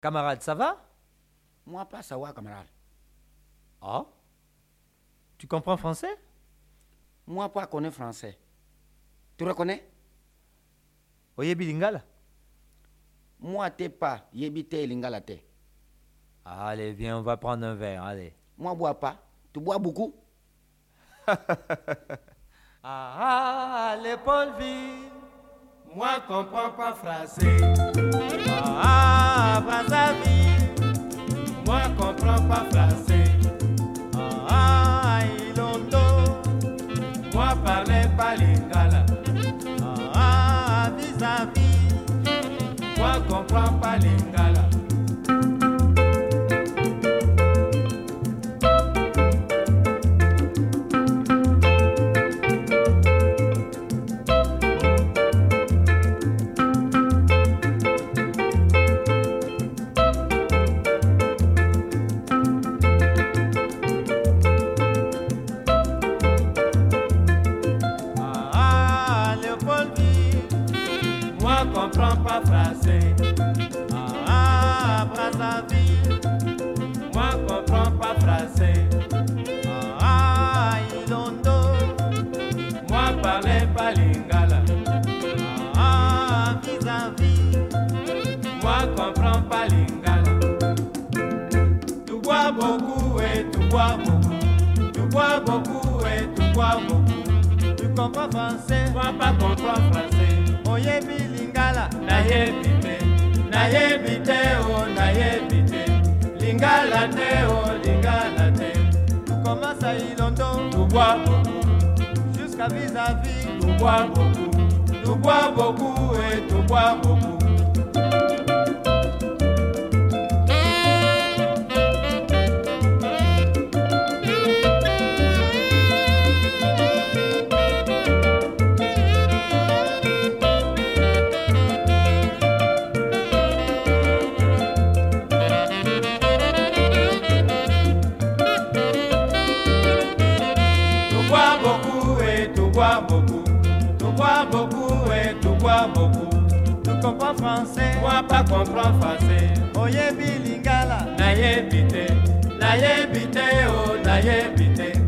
Camarade, ça va? Moi, pas savoir, camarade. Ah? Tu comprends français? Moi, pas connais français. Tu reconnais? Oyebi lingala? Moi, t'es pas. Yébite lingala t'es. Allez, viens, on va prendre un verre, allez. Moi, bois pas. Tu bois beaucoup? Les Paul vit. Moi, comprends pas français. Brazzaville. Moi, comprends pas français. Ilondo. Moi, parlez pas lingala. Vis-à-vis. Moi, comprends pas lingala. Moi, comprends pas français. Brazzaville. Moi, comprends pas français. Ilondo. Moi, parlez pas lingala. Vis-à-vis. Moi, comprends pas lingala. Tu bois beaucoup et tu bois beaucoup. Tu bois beaucoup et tu bois beaucoup. Tu comprends français? Moi, pas comprends français. Oyebi lingala. Nayebite, nayebite, oh nayebite. Lingala te, oh lingala te. Tu commences à Ilondo. Tu bois beaucoup, Jusqu'à vis-à-vis. tu bois beaucoup. Tu bois beaucoup et tu bois beaucoup. Tu bois beaucoup, tu bois beaucoup et tu bois beaucoup. Tu comprends français? Moi pas comprends français. Oyebi lingala. Nayebite, nayebite, oh nayebite.